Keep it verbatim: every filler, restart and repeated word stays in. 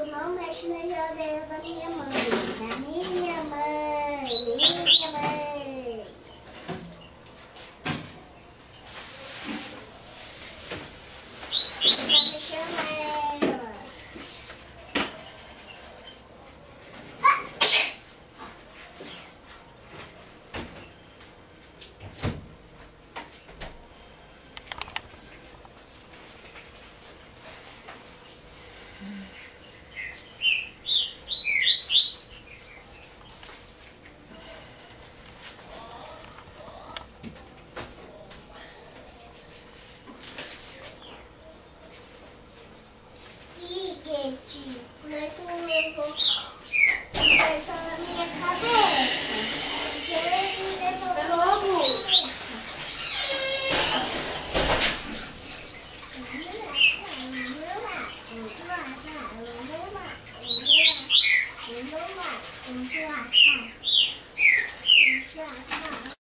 não mexe na geladeira da minha mãe. Da minha mãe, minha mãe. Tá mexendo nela. Iguete, como é que eu levou isso na minha cabeça? Porque ele levou na minha cabeça. Vamos lá, vamos lá, vamos lá.